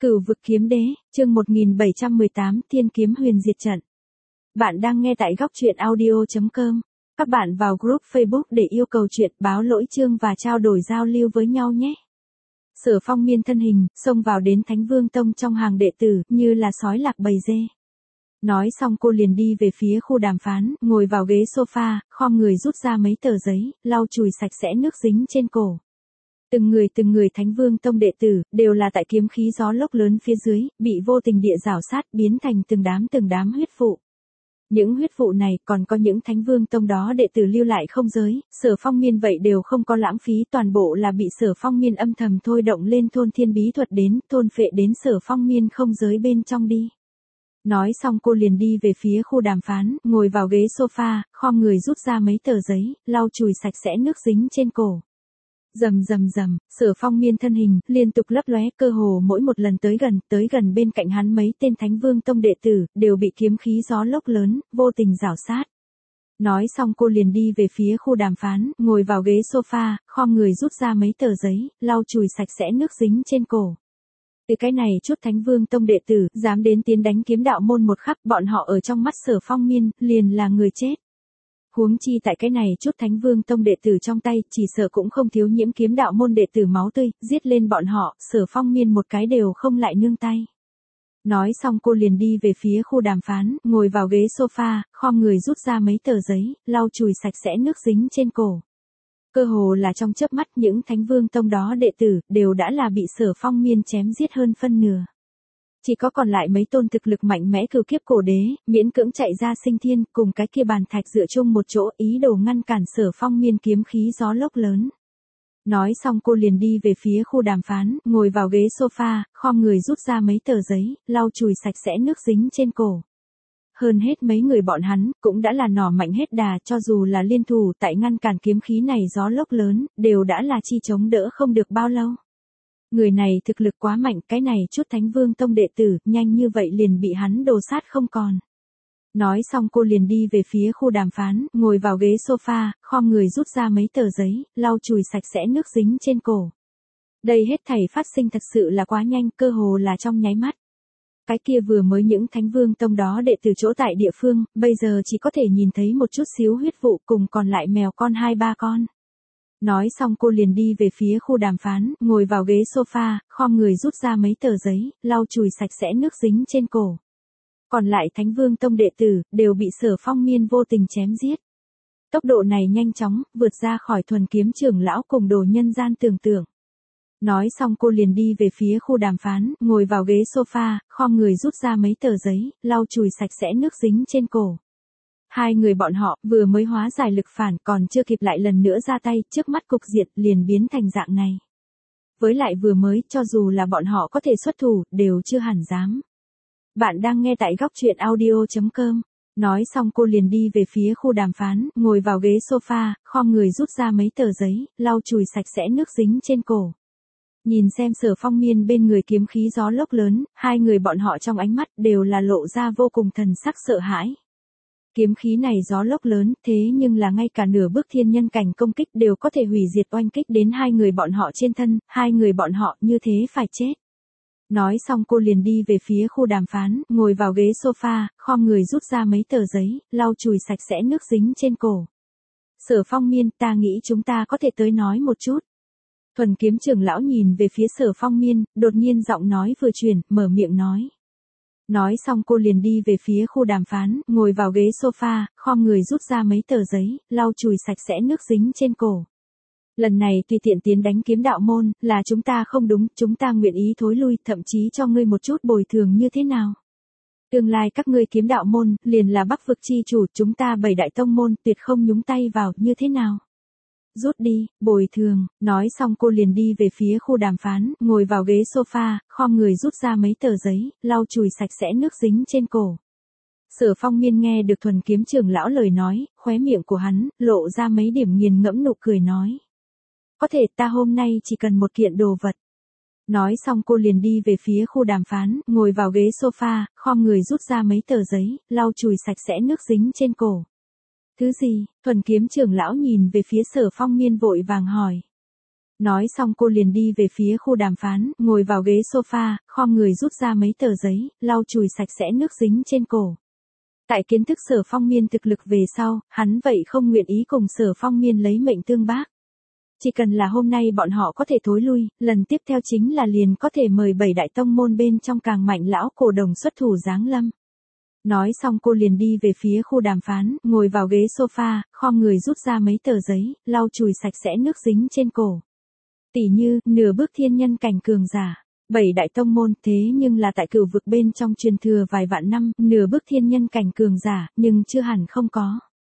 Cửu vực kiếm đế, chương 1718 Thiên kiếm huyền diệt trận. Bạn đang nghe tại góc truyện audio.com. Các bạn vào group Facebook để yêu cầu chuyện, báo lỗi chương và trao đổi giao lưu với nhau nhé. Sở Phong miên thân hình, xông vào đến Thánh Vương Tông trong hàng đệ tử, như là sói lạc bầy dê. Nói xong cô liền đi về phía khu đàm phán, ngồi vào ghế sofa, khom người rút ra mấy tờ giấy, lau chùi sạch sẽ nước dính trên cổ. Từng người Thánh Vương Tông đệ tử, đều là tại kiếm khí gió lốc lớn phía dưới, bị vô tình địa rào sát, biến thành từng đám huyết vụ. Những huyết vụ này còn có những Thánh Vương Tông đó đệ tử lưu lại không giới, Sở Phong miên vậy đều không có lãng phí, toàn bộ là bị Sở Phong miên âm thầm thôi động lên thôn thiên bí thuật đến, thôn phệ đến Sở Phong miên không giới bên trong đi. Nói xong cô liền đi về phía khu đàm phán, ngồi vào ghế sofa, khom người rút ra mấy tờ giấy, lau chùi sạch sẽ nước dính trên cổ. Rầm, Sở Phong miên thân hình, liên tục lấp lóe, cơ hồ mỗi một lần tới gần bên cạnh hắn mấy tên Thánh Vương Tông đệ tử, đều bị kiếm khí gió lốc lớn, vô tình rảo sát. Nói xong cô liền đi về phía khu đàm phán, ngồi vào ghế sofa, khom người rút ra mấy tờ giấy, lau chùi sạch sẽ nước dính trên cổ. Từ cái này chút Thánh Vương Tông đệ tử, dám đến tiến đánh kiếm đạo môn một khắc, bọn họ ở trong mắt Sở Phong miên, liền là người chết. Huống chi tại cái này chút Thánh Vương Tông đệ tử trong tay, chỉ sợ cũng không thiếu nhiễm kiếm đạo môn đệ tử máu tươi, giết lên bọn họ, Sở Phong miên một cái đều không lại nương tay. Nói xong cô liền đi về phía khu đàm phán, ngồi vào ghế sofa, khom người rút ra mấy tờ giấy, lau chùi sạch sẽ nước dính trên cổ. Cơ hồ là trong chớp mắt những Thánh Vương Tông đó đệ tử, đều đã là bị Sở Phong miên chém giết hơn phân nửa. Chỉ có còn lại mấy tôn thực lực mạnh mẽ cửu kiếp cổ đế, miễn cưỡng chạy ra sinh thiên, cùng cái kia bàn thạch dựa chung một chỗ, ý đồ ngăn cản Sở Phong miên kiếm khí gió lốc lớn. Nói xong cô liền đi về phía khu đàm phán, ngồi vào ghế sofa, khom người rút ra mấy tờ giấy, lau chùi sạch sẽ nước dính trên cổ. Hơn hết mấy người bọn hắn, cũng đã là nỏ mạnh hết đà, cho dù là liên thủ tại ngăn cản kiếm khí này gió lốc lớn, đều đã là chi chống đỡ không được bao lâu. Người này thực lực quá mạnh, cái này chút Thánh Vương Tông đệ tử, nhanh như vậy liền bị hắn đồ sát không còn. Nói xong cô liền đi về phía khu đàm phán, ngồi vào ghế sofa, khom người rút ra mấy tờ giấy, lau chùi sạch sẽ nước dính trên cổ. Đây hết thảy phát sinh thật sự là quá nhanh, cơ hồ là trong nháy mắt. Cái kia vừa mới những Thánh Vương Tông đó đệ tử chỗ tại địa phương, bây giờ chỉ có thể nhìn thấy một chút xíu huyết vụ cùng còn lại mèo con 2-3 con. Nói xong cô liền đi về phía khu đàm phán, ngồi vào ghế sofa, khom người rút ra mấy tờ giấy, lau chùi sạch sẽ nước dính trên cổ. Còn lại Thánh Vương Tông đệ tử, đều bị Sở Phong miên vô tình chém giết. Tốc độ này nhanh chóng, vượt ra khỏi thuần kiếm trưởng lão cùng đồ nhân gian tưởng tượng. Nói xong cô liền đi về phía khu đàm phán, ngồi vào ghế sofa, khom người rút ra mấy tờ giấy, lau chùi sạch sẽ nước dính trên cổ. Hai người bọn họ vừa mới hóa giải lực phản, còn chưa kịp lại lần nữa ra tay, trước mắt cục diện liền biến thành dạng này. Với lại vừa mới, cho dù là bọn họ có thể xuất thủ, đều chưa hẳn dám. Bạn đang nghe tại góc truyện audio.com. Nói xong cô liền đi về phía khu đàm phán, ngồi vào ghế sofa, khom người rút ra mấy tờ giấy, lau chùi sạch sẽ nước dính trên cổ. Nhìn xem Sở Phong miên bên người kiếm khí gió lốc lớn, hai người bọn họ trong ánh mắt đều là lộ ra vô cùng thần sắc sợ hãi. Kiếm khí này gió lốc lớn, thế nhưng là ngay cả nửa bước thiên nhân cảnh công kích đều có thể hủy diệt oanh kích đến hai người bọn họ trên thân, hai người bọn họ như thế phải chết. Nói xong cô liền đi về phía khu đàm phán, ngồi vào ghế sofa, khom người rút ra mấy tờ giấy, lau chùi sạch sẽ nước dính trên cổ. Sở Phong miên, ta nghĩ chúng ta có thể tới nói một chút. Thuần kiếm trưởng lão nhìn về phía Sở Phong miên, đột nhiên giọng nói vừa chuyển, mở miệng nói. Nói xong cô liền đi về phía khu đàm phán, ngồi vào ghế sofa, khom người rút ra mấy tờ giấy, lau chùi sạch sẽ nước dính trên cổ. Lần này tùy tiện tiến đánh kiếm đạo môn, là chúng ta không đúng, chúng ta nguyện ý thối lui, thậm chí cho ngươi một chút bồi thường như thế nào. Tương lai các ngươi kiếm đạo môn, liền là Bắc vực chi chủ, chúng ta 7 đại tông môn, tuyệt không nhúng tay vào, như thế nào. Rút đi, bồi thường, nói xong cô liền đi về phía khu đàm phán, ngồi vào ghế sofa, khom người rút ra mấy tờ giấy, lau chùi sạch sẽ nước dính trên cổ. Sở Phong miên nghe được thuần kiếm trưởng lão lời nói, khóe miệng của hắn, lộ ra mấy điểm nghiền ngẫm nụ cười nói. Có thể ta hôm nay chỉ cần một kiện đồ vật. Nói xong cô liền đi về phía khu đàm phán, ngồi vào ghế sofa, khom người rút ra mấy tờ giấy, lau chùi sạch sẽ nước dính trên cổ. Thứ gì? Thuần kiếm trưởng lão nhìn về phía Sở Phong miên vội vàng hỏi. Nói xong cô liền đi về phía khu đàm phán, ngồi vào ghế sofa, khom người rút ra mấy tờ giấy, lau chùi sạch sẽ nước dính trên cổ. Tại kiến thức Sở Phong Miên thực lực về sau, hắn vậy không nguyện ý cùng Sở Phong Miên lấy mệnh tương bác. Chỉ cần là hôm nay bọn họ có thể thối lui, lần tiếp theo chính là liền có thể mời 7 đại tông môn bên trong càng mạnh lão cổ đồng xuất thủ giáng lâm. Nói xong cô liền đi về phía khu đàm phán, ngồi vào ghế sofa, khom người rút ra mấy tờ giấy, lau chùi sạch sẽ nước dính trên cổ. Tỷ như, nửa bước thiên nhân cảnh cường giả. 7 đại tông môn thế nhưng là tại cửu vực bên trong truyền thừa vài vạn năm, nửa bước thiên nhân cảnh cường giả, nhưng chưa hẳn không có.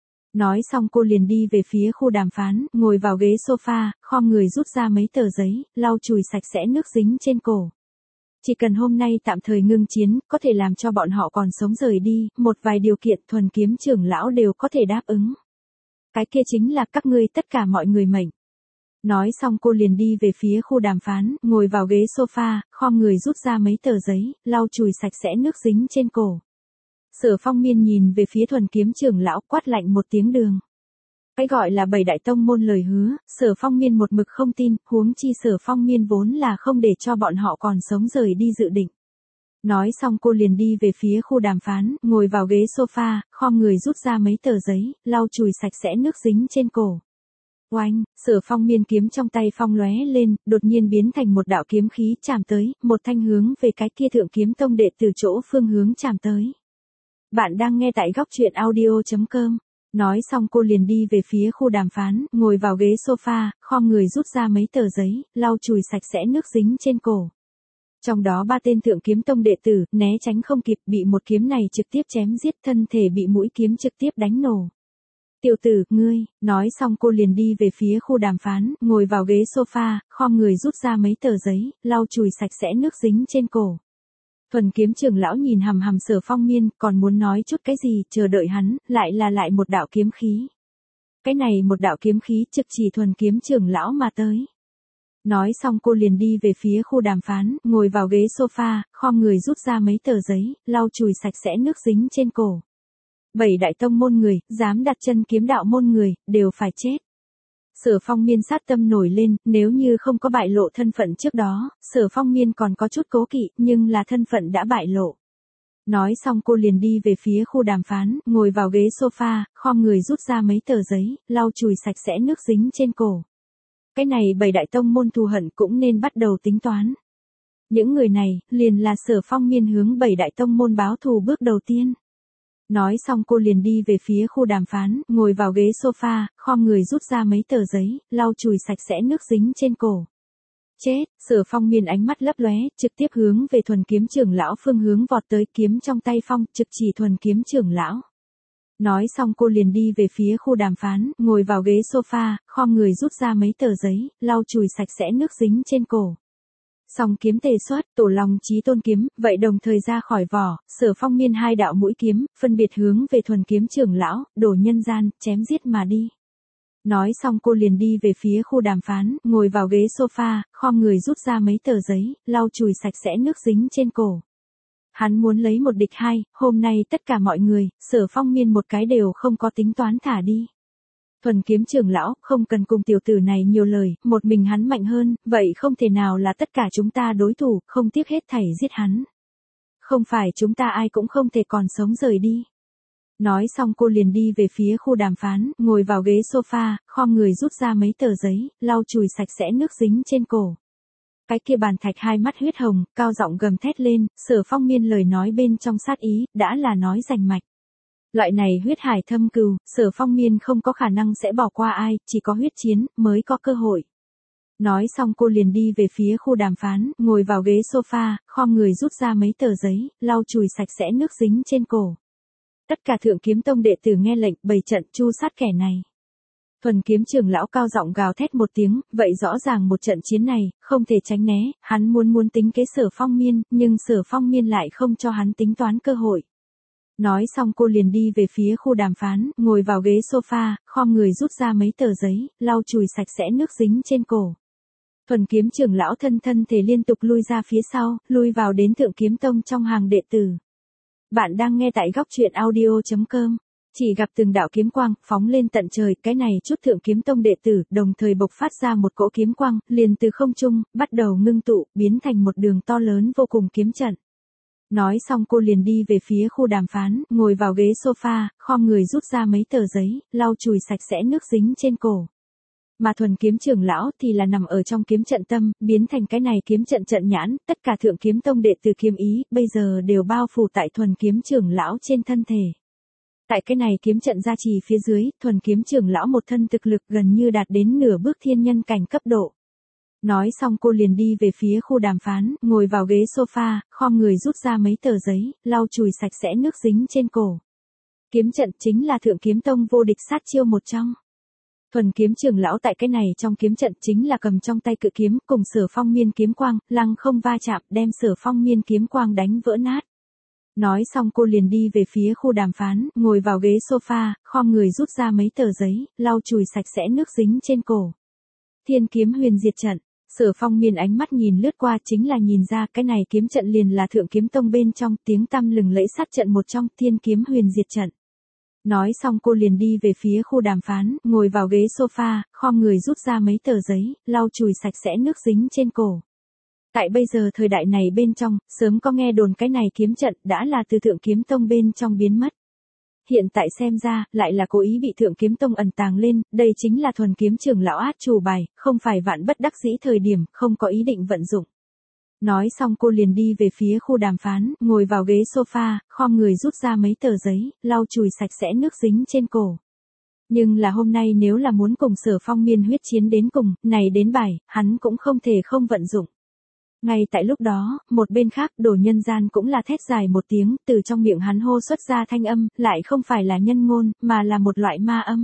Nói xong cô liền đi về phía khu đàm phán, ngồi vào ghế sofa, khom người rút ra mấy tờ giấy, lau chùi sạch sẽ nước dính trên cổ. Chỉ cần hôm nay tạm thời ngưng chiến, có thể làm cho bọn họ còn sống rời đi, một vài điều kiện thuần kiếm trưởng lão đều có thể đáp ứng. Cái kia chính là các ngươi tất cả mọi người mệnh. Nói xong cô liền đi về phía khu đàm phán, ngồi vào ghế sofa, khom người rút ra mấy tờ giấy, lau chùi sạch sẽ nước dính trên cổ. Sở Phong Miên nhìn về phía thuần kiếm trưởng lão, quát lạnh một tiếng đường. Cái gọi là 7 đại tông môn lời hứa, Sở Phong Miên một mực không tin, huống chi Sở Phong Miên vốn là không để cho bọn họ còn sống rời đi dự định. Nói xong cô liền đi về phía khu đàm phán, ngồi vào ghế sofa, khom người rút ra mấy tờ giấy, lau chùi sạch sẽ nước dính trên cổ. Oanh, Sở Phong Miên kiếm trong tay phong lóe lên, đột nhiên biến thành một đạo kiếm khí chạm tới, một thanh hướng về cái kia Thượng Kiếm Tông đệ từ chỗ phương hướng chạm tới. Bạn đang nghe tại góc truyện audio.com. Nói xong cô liền đi về phía khu đàm phán, ngồi vào ghế sofa, khom người rút ra mấy tờ giấy, lau chùi sạch sẽ nước dính trên cổ. Trong đó 3 tên Thượng Kiếm Tông đệ tử, né tránh không kịp, bị một kiếm này trực tiếp chém giết, thân thể bị mũi kiếm trực tiếp đánh nổ. Tiểu tử, ngươi, nói xong cô liền đi về phía khu đàm phán, ngồi vào ghế sofa, khom người rút ra mấy tờ giấy, lau chùi sạch sẽ nước dính trên cổ. Thuần kiếm trưởng lão nhìn hằm hằm Sở Phong Miên, còn muốn nói chút cái gì, chờ đợi hắn, lại một đạo kiếm khí. Cái này một đạo kiếm khí trực chỉ thuần kiếm trưởng lão mà tới. Nói xong cô liền đi về phía khu đàm phán, ngồi vào ghế sofa, khom người rút ra mấy tờ giấy, lau chùi sạch sẽ nước dính trên cổ. 7 đại tông môn người, dám đặt chân kiếm đạo môn người, đều phải chết. Sở Phong Miên sát tâm nổi lên, nếu như không có bại lộ thân phận trước đó, Sở Phong Miên còn có chút cố kỵ, nhưng là thân phận đã bại lộ. Nói xong cô liền đi về phía khu đàm phán, ngồi vào ghế sofa, khom người rút ra mấy tờ giấy, lau chùi sạch sẽ nước dính trên cổ. Cái này 7 đại tông môn thù hận cũng nên bắt đầu tính toán. Những người này, liền là Sở Phong Miên hướng 7 đại tông môn báo thù bước đầu tiên. Nói xong cô liền đi về phía khu đàm phán, ngồi vào ghế sofa, khom người rút ra mấy tờ giấy, lau chùi sạch sẽ nước dính trên cổ. Chết, Sở Phong Miên ánh mắt lấp lóe, trực tiếp hướng về thuần kiếm trưởng lão phương hướng vọt tới, kiếm trong tay phong, trực chỉ thuần kiếm trưởng lão. Nói xong cô liền đi về phía khu đàm phán, ngồi vào ghế sofa, khom người rút ra mấy tờ giấy, lau chùi sạch sẽ nước dính trên cổ. Song kiếm tề xuất, Tổ Long Chí Tôn kiếm, vậy đồng thời ra khỏi vỏ, Sở Phong Miên 2 đạo mũi kiếm, phân biệt hướng về thuần kiếm trưởng lão, đổ nhân gian, chém giết mà đi. Nói xong cô liền đi về phía khu đàm phán, ngồi vào ghế sofa, khom người rút ra mấy tờ giấy, lau chùi sạch sẽ nước dính trên cổ. Hắn muốn lấy một địch 2, hôm nay tất cả mọi người, Sở Phong Miên một cái đều không có tính toán thả đi. Thuần kiếm trưởng lão, không cần cùng tiểu tử này nhiều lời, một mình hắn mạnh hơn, vậy không thể nào là tất cả chúng ta đối thủ, không tiếc hết thảy giết hắn. Không phải chúng ta ai cũng không thể còn sống rời đi. Nói xong cô liền đi về phía khu đàm phán, ngồi vào ghế sofa, khom người rút ra mấy tờ giấy, lau chùi sạch sẽ nước dính trên cổ. Cái kia bàn thạch hai mắt huyết hồng, cao giọng gầm thét lên, Sở Phong Miên lời nói bên trong sát ý, đã là nói rành mạch. Loại này huyết hải thâm cừu, Sở Phong Miên không có khả năng sẽ bỏ qua ai, chỉ có huyết chiến, mới có cơ hội. Nói xong cô liền đi về phía khu đàm phán, ngồi vào ghế sofa, khom người rút ra mấy tờ giấy, lau chùi sạch sẽ nước dính trên cổ. Tất cả Thượng Kiếm Tông đệ tử nghe lệnh, bày trận tru sát kẻ này. Thuần kiếm trưởng lão cao giọng gào thét một tiếng, vậy rõ ràng một trận chiến này, không thể tránh né, hắn muốn tính kế Sở Phong Miên, nhưng Sở Phong Miên lại không cho hắn tính toán cơ hội. Nói xong cô liền đi về phía khu đàm phán, ngồi vào ghế sofa, khom người rút ra mấy tờ giấy, lau chùi sạch sẽ nước dính trên cổ. Thuần kiếm trưởng lão thân thể liên tục lui ra phía sau, lui vào đến Thượng Kiếm Tông trong hàng đệ tử. Bạn đang nghe tại góc truyện audio.com. Chỉ gặp từng đạo kiếm quang, phóng lên tận trời, cái này chút Thượng Kiếm Tông đệ tử, đồng thời bộc phát ra một cỗ kiếm quang, liền từ không trung, bắt đầu ngưng tụ, biến thành một đường to lớn vô cùng kiếm trận. Nói xong cô liền đi về phía khu đàm phán, ngồi vào ghế sofa, khom người rút ra mấy tờ giấy, lau chùi sạch sẽ nước dính trên cổ. Mà Thuần Kiếm trưởng lão thì là nằm ở trong kiếm trận tâm, biến thành cái này kiếm trận trận nhãn, tất cả Thượng Kiếm Tông đệ tử kiếm ý, bây giờ đều bao phủ tại Thuần Kiếm trưởng lão trên thân thể. Tại cái này kiếm trận gia trì phía dưới, Thuần Kiếm trưởng lão một thân thực lực gần như đạt đến nửa bước thiên nhân cảnh cấp độ. Nói xong cô liền đi về phía khu đàm phán, ngồi vào ghế sofa, khom người rút ra mấy tờ giấy, lau chùi sạch sẽ nước dính trên cổ. Kiếm trận chính là Thượng Kiếm Tông vô địch sát chiêu một trong. Thuần Kiếm trưởng lão tại cái này trong kiếm trận chính là cầm trong tay cự kiếm, cùng Sở Phong miên kiếm quang, lăng không va chạm, đem Sở Phong miên kiếm quang đánh vỡ nát. Nói xong cô liền đi về phía khu đàm phán, ngồi vào ghế sofa, khom người rút ra mấy tờ giấy, lau chùi sạch sẽ nước dính trên cổ. Thiên kiếm huyền diệt trận. Sở Phong miên ánh mắt nhìn lướt qua chính là nhìn ra cái này kiếm trận liền là Thượng Kiếm Tông bên trong tiếng tăm lừng lẫy sát trận một trong Thiên kiếm huyền diệt trận. Nói xong cô liền đi về phía khu đàm phán, ngồi vào ghế sofa, khom người rút ra mấy tờ giấy, lau chùi sạch sẽ nước dính trên cổ. Tại bây giờ thời đại này bên trong, sớm có nghe đồn cái này kiếm trận đã là từ Thượng Kiếm Tông bên trong biến mất. Hiện tại xem ra, lại là cố ý bị Thượng Kiếm Tông ẩn tàng lên, đây chính là Thuần Kiếm trưởng lão át chủ bài, không phải vạn bất đắc dĩ thời điểm, không có ý định vận dụng. Nói xong cô liền đi về phía khu đàm phán, ngồi vào ghế sofa, khom người rút ra mấy tờ giấy, lau chùi sạch sẽ nước dính trên cổ. Nhưng là hôm nay nếu là muốn cùng Sở Phong miên huyết chiến đến cùng, này đến bài, hắn cũng không thể không vận dụng. Ngay tại lúc đó, một bên khác Đồ Nhân Gian cũng là thét dài một tiếng, từ trong miệng hắn hô xuất ra thanh âm, lại không phải là nhân ngôn, mà là một loại ma âm.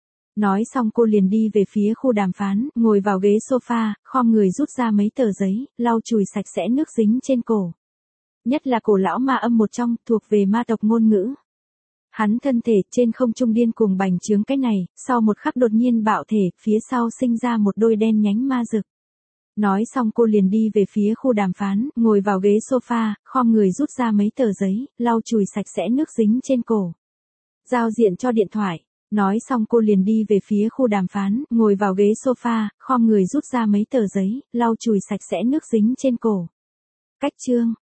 Nói xong cô liền đi về phía khu đàm phán, ngồi vào ghế sofa, khom người rút ra mấy tờ giấy, lau chùi sạch sẽ nước dính trên cổ. Nhất là cổ lão ma âm một trong, thuộc về ma tộc ngôn ngữ. Hắn thân thể trên không trung điên cuồng bành trướng cái này, sau một khắc đột nhiên bạo thể, phía sau sinh ra một đôi đen nhánh ma rực. Nói xong cô liền đi về phía khu đàm phán, ngồi vào ghế sofa, khom người rút ra mấy tờ giấy, lau chùi sạch sẽ nước dính trên cổ. Giao diện cho điện thoại. Nói xong cô liền đi về phía khu đàm phán, ngồi vào ghế sofa, khom người rút ra mấy tờ giấy, lau chùi sạch sẽ nước dính trên cổ. Cách chương.